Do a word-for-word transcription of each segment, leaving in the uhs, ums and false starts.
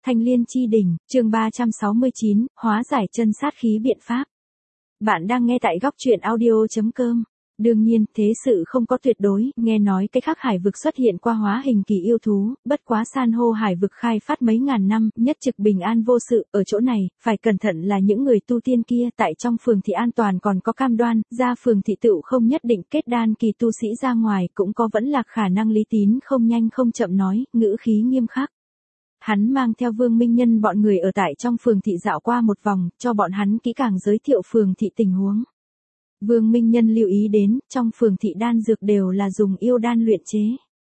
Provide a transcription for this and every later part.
Thanh Liên chi đỉnh, chương ba trăm sáu mươi chín, hóa giải chân sát khí biện pháp. Bạn đang nghe tại góc truyện audio chấm com. Đương nhiên, thế sự không có tuyệt đối, nghe nói cái khác hải vực xuất hiện qua hóa hình kỳ yêu thú, bất quá san hô hải vực khai phát mấy ngàn năm, nhất trực bình an vô sự, ở chỗ này, phải cẩn thận là những người tu tiên kia, tại trong phường thị an toàn còn có cam đoan, ra phường thị tựu không nhất định kết đan kỳ tu sĩ ra ngoài, cũng có vẫn là khả năng Lý Tín không nhanh không chậm nói, ngữ khí nghiêm khắc. Hắn mang theo Vương Minh Nhân bọn người ở tại trong phường thị dạo qua một vòng, cho bọn hắn kỹ càng giới thiệu phường thị tình huống. Vương Minh Nhân lưu ý đến, trong phường thị đan dược đều là dùng yêu đan luyện chế.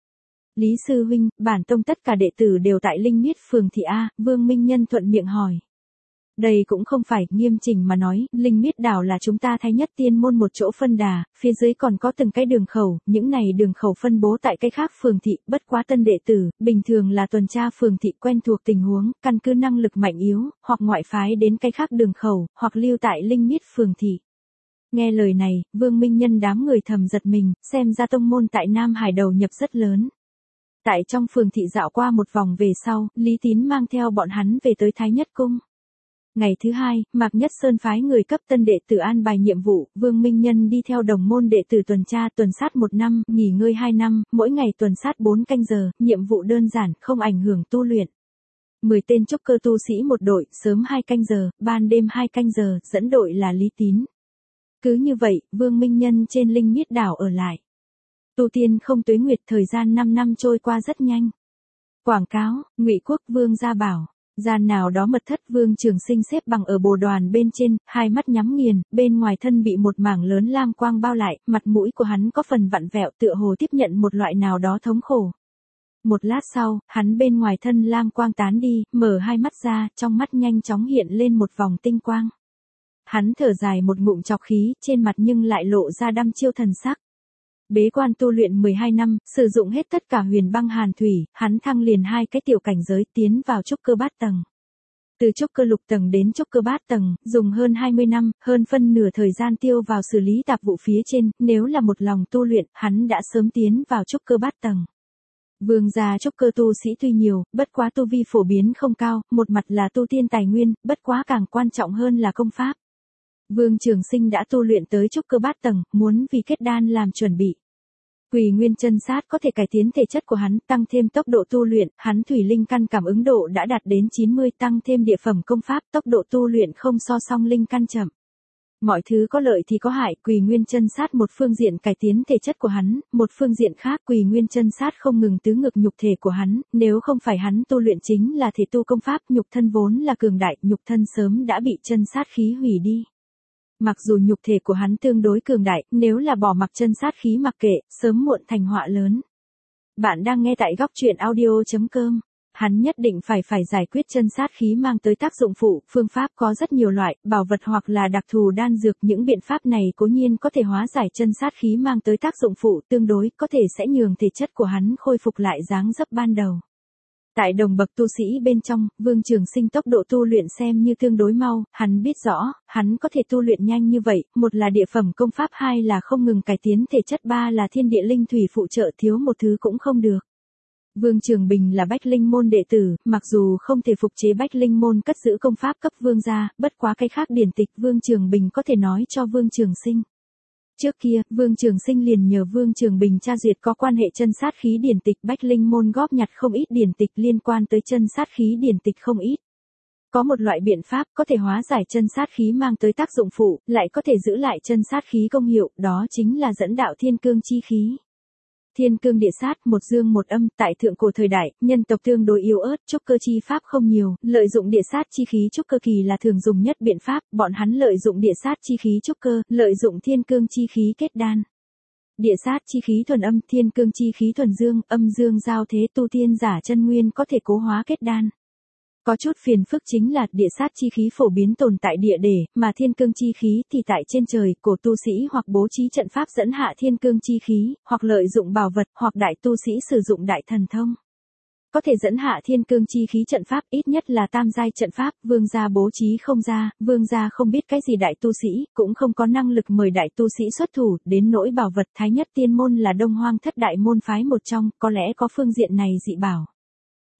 Lý sư huynh, bản tông tất cả đệ tử đều tại Linh Miết phường thị A, Vương Minh Nhân thuận miệng hỏi. Đây cũng không phải, nghiêm chỉnh mà nói, Linh Miết đảo là chúng ta Thái Nhất Tiên môn một chỗ phân đà, phía dưới còn có từng cái đường khẩu, những này đường khẩu phân bố tại cái khác phường thị, bất quá tân đệ tử, bình thường là tuần tra phường thị quen thuộc tình huống, căn cứ năng lực mạnh yếu, hoặc ngoại phái đến cái khác đường khẩu, hoặc lưu tại Linh Miết phường thị. Nghe lời này, Vương Minh Nhân đám người thầm giật mình, xem ra tông môn tại Nam Hải đầu nhập rất lớn. Tại trong phường thị dạo qua một vòng về sau, Lý Tín mang theo bọn hắn về tới Thái Nhất Cung. Ngày thứ hai, Mạc Nhất Sơn phái người cấp tân đệ tử an bài nhiệm vụ, Vương Minh Nhân đi theo đồng môn đệ tử tuần tra tuần sát một năm, nghỉ ngơi hai năm, mỗi ngày tuần sát bốn canh giờ, nhiệm vụ đơn giản, không ảnh hưởng tu luyện. mười tên trúc cơ tu sĩ một đội, sớm hai canh giờ, ban đêm hai canh giờ, dẫn đội là Lý Tín. Cứ như vậy, Vương Minh Nhân trên Linh Miết đảo ở lại. Tu tiên không tuế nguyệt, thời gian năm năm trôi qua rất nhanh. Quảng cáo, Ngụy Quốc Vương gia bảo. Gian nào đó mật thất Vương Trường Sinh xếp bằng ở bồ đoàn bên trên, hai mắt nhắm nghiền, bên ngoài thân bị một mảng lớn lam quang bao lại, mặt mũi của hắn có phần vặn vẹo tựa hồ tiếp nhận một loại nào đó thống khổ. Một lát sau, hắn bên ngoài thân lam quang tán đi, mở hai mắt ra, trong mắt nhanh chóng hiện lên một vòng tinh quang. Hắn thở dài một ngụm trọc khí, trên mặt nhưng lại lộ ra đăm chiêu thần sắc. Bế quan tu luyện mười hai năm, sử dụng hết tất cả huyền băng hàn thủy, hắn thăng liền hai cái tiểu cảnh giới tiến vào trúc cơ bát tầng. Từ trúc cơ lục tầng đến trúc cơ bát tầng, dùng hơn hai mươi năm, hơn phân nửa thời gian tiêu vào xử lý tạp vụ phía trên, nếu là một lòng tu luyện, hắn đã sớm tiến vào trúc cơ bát tầng. Vương gia trúc cơ tu sĩ tuy nhiều, bất quá tu vi phổ biến không cao, một mặt là tu tiên tài nguyên, bất quá càng quan trọng hơn là công pháp. Vương Trường Sinh đã tu luyện tới trúc cơ bát tầng, muốn vì kết đan làm chuẩn bị. Quỳ Nguyên Chân Sát có thể cải tiến thể chất của hắn, tăng thêm tốc độ tu luyện, hắn thủy linh căn cảm ứng độ đã đạt đến chín mươi, tăng thêm địa phẩm công pháp, tốc độ tu luyện không so song linh căn chậm. Mọi thứ có lợi thì có hại, Quỳ Nguyên Chân Sát một phương diện cải tiến thể chất của hắn, một phương diện khác Quỳ Nguyên Chân Sát không ngừng tứ ngược nhục thể của hắn, nếu không phải hắn tu luyện chính là thể tu công pháp, nhục thân vốn là cường đại, nhục thân sớm đã bị chân sát khí hủy đi. Mặc dù nhục thể của hắn tương đối cường đại, nếu là bỏ mặc chân sát khí mặc kệ, sớm muộn thành họa lớn. Bạn đang nghe tại góc truyện audio chấm com. Hắn nhất định phải phải giải quyết chân sát khí mang tới tác dụng phụ, phương pháp có rất nhiều loại, bảo vật hoặc là đặc thù đan dược, những biện pháp này cố nhiên có thể hóa giải chân sát khí mang tới tác dụng phụ, tương đối có thể sẽ nhường thể chất của hắn khôi phục lại dáng dấp ban đầu. Tại đồng bậc tu sĩ bên trong, Vương Trường Sinh tốc độ tu luyện xem như tương đối mau, hắn biết rõ, hắn có thể tu luyện nhanh như vậy, một là địa phẩm công pháp, hai là không ngừng cải tiến thể chất, ba là thiên địa linh thủy phụ trợ, thiếu một thứ cũng không được. Vương Trường Bình là Bách Linh môn đệ tử, mặc dù không thể phục chế Bách Linh môn cất giữ công pháp cấp vương gia, bất quá cái khác điển tịch Vương Trường Bình có thể nói cho Vương Trường Sinh. Trước kia, Vương Trường Sinh liền nhờ Vương Trường Bình tra duyệt có quan hệ chân sát khí điển tịch, Bách Linh môn góp nhặt không ít điển tịch liên quan tới chân sát khí điển tịch không ít. Có một loại biện pháp có thể hóa giải chân sát khí mang tới tác dụng phụ, lại có thể giữ lại chân sát khí công hiệu, đó chính là dẫn đạo thiên cương chi khí. Thiên cương địa sát, một dương một âm, tại thượng cổ thời đại, nhân tộc tương đối yếu ớt, trúc cơ chi pháp không nhiều, lợi dụng địa sát chi khí trúc cơ kỳ là thường dùng nhất biện pháp, bọn hắn lợi dụng địa sát chi khí trúc cơ, lợi dụng thiên cương chi khí kết đan. Địa sát chi khí thuần âm, thiên cương chi khí thuần dương, âm dương giao thế, tu tiên giả chân nguyên có thể cố hóa kết đan. Có chút phiền phức chính là địa sát chi khí phổ biến tồn tại địa để, mà thiên cương chi khí thì tại trên trời, cổ tu sĩ hoặc bố trí trận pháp dẫn hạ thiên cương chi khí, hoặc lợi dụng bảo vật, hoặc đại tu sĩ sử dụng đại thần thông. Có thể dẫn hạ thiên cương chi khí trận pháp, ít nhất là tam giai trận pháp, vương gia bố trí không ra, vương gia không biết cái gì đại tu sĩ, cũng không có năng lực mời đại tu sĩ xuất thủ, đến nỗi bảo vật, Thái Nhất Tiên môn là Đông Hoang thất đại môn phái một trong, có lẽ có phương diện này dị bảo.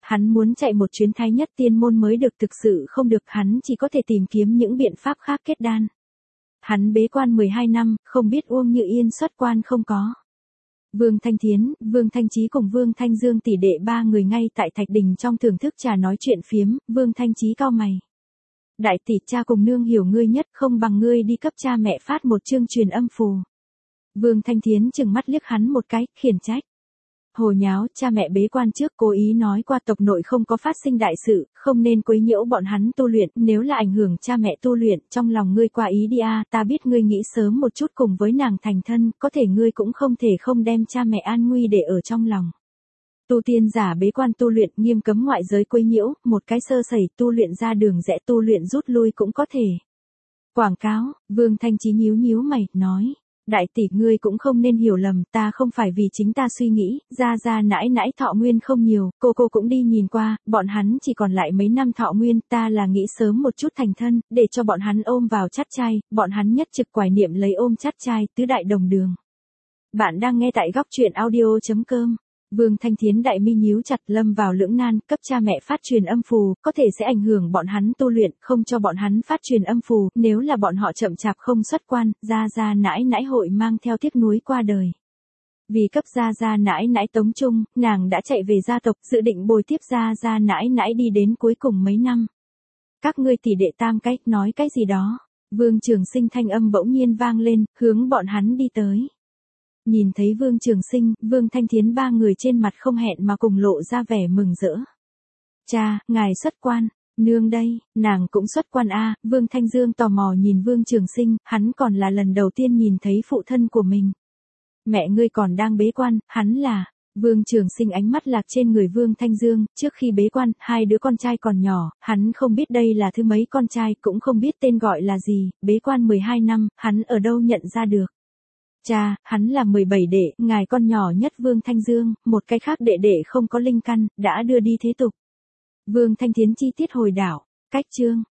hắn muốn chạy một chuyến Thái Nhất Tiên Môn mới được, thực sự không được, hắn chỉ có thể tìm kiếm những biện pháp khác kết đan. Hắn bế quan mười hai năm, không biết Uông Như Yên xuất quan không có. Vương Thanh Thiến, Vương Thanh Chí cùng Vương Thanh Dương tỷ đệ ba người ngay tại Thạch Đình trong thưởng thức trà nói chuyện phiếm, Vương Thanh Chí cau mày. Đại tỷ, cha cùng nương hiểu ngươi nhất, không bằng ngươi đi cấp cha mẹ phát một chương truyền âm phù. Vương Thanh Thiến chừng mắt liếc hắn một cái, khiển trách. Hồ nháo, cha mẹ bế quan trước cố ý nói qua tộc nội không có phát sinh đại sự, không nên quấy nhiễu bọn hắn tu luyện, nếu là ảnh hưởng cha mẹ tu luyện, trong lòng ngươi qua ý đi a, ta biết ngươi nghĩ sớm một chút cùng với nàng thành thân, có thể ngươi cũng không thể không đem cha mẹ an nguy để ở trong lòng. Tu tiên giả bế quan tu luyện nghiêm cấm ngoại giới quấy nhiễu, một cái sơ sẩy tu luyện ra đường rẽ tu luyện rút lui cũng có thể. Quảng cáo, Vương Thanh Chí nhíu nhíu mày, nói. Đại tỷ, ngươi cũng không nên hiểu lầm, ta không phải vì chính ta suy nghĩ, ra ra nãi nãi thọ nguyên không nhiều, cô cô cũng đi nhìn qua, bọn hắn chỉ còn lại mấy năm thọ nguyên, ta là nghĩ sớm một chút thành thân, để cho bọn hắn ôm vào chắt trai, bọn hắn nhất trực quải niệm lấy ôm chắt trai, tứ đại đồng đường. Bạn đang nghe tại góc truyện audio chấm com. Vương Thanh Thiến đại mi nhíu chặt, lâm vào lưỡng nan, cấp cha mẹ phát truyền âm phù, có thể sẽ ảnh hưởng bọn hắn tu luyện, không cho bọn hắn phát truyền âm phù, nếu là bọn họ chậm chạp không xuất quan, gia gia nãi nãi hội mang theo tiếc nuối qua đời. Vì cấp gia gia nãi nãi tống chung, nàng đã chạy về gia tộc, dự định bồi tiếp gia gia nãi nãi đi đến cuối cùng mấy năm. Các ngươi tỷ đệ tam cách, nói cái gì đó. Vương Trường Sinh thanh âm bỗng nhiên vang lên, hướng bọn hắn đi tới. Nhìn thấy Vương Trường Sinh, Vương Thanh Thiến ba người trên mặt không hẹn mà cùng lộ ra vẻ mừng rỡ. Cha, ngài xuất quan, nương đây, nàng cũng xuất quan a. Vương Thanh Dương tò mò nhìn Vương Trường Sinh, hắn còn là lần đầu tiên nhìn thấy phụ thân của mình. Mẹ ngươi còn đang bế quan, hắn là... Vương Trường Sinh ánh mắt lạc trên người Vương Thanh Dương, trước khi bế quan, hai đứa con trai còn nhỏ, hắn không biết đây là thứ mấy con trai, cũng không biết tên gọi là gì, bế quan mười hai năm, hắn ở đâu nhận ra được. Cha, hắn là mười bảy đệ, ngài con nhỏ nhất Vương Thanh Dương, một cái khác đệ đệ không có linh căn, đã đưa đi thế tục. Vương Thanh Thiến chi tiết hồi đảo, cách chương.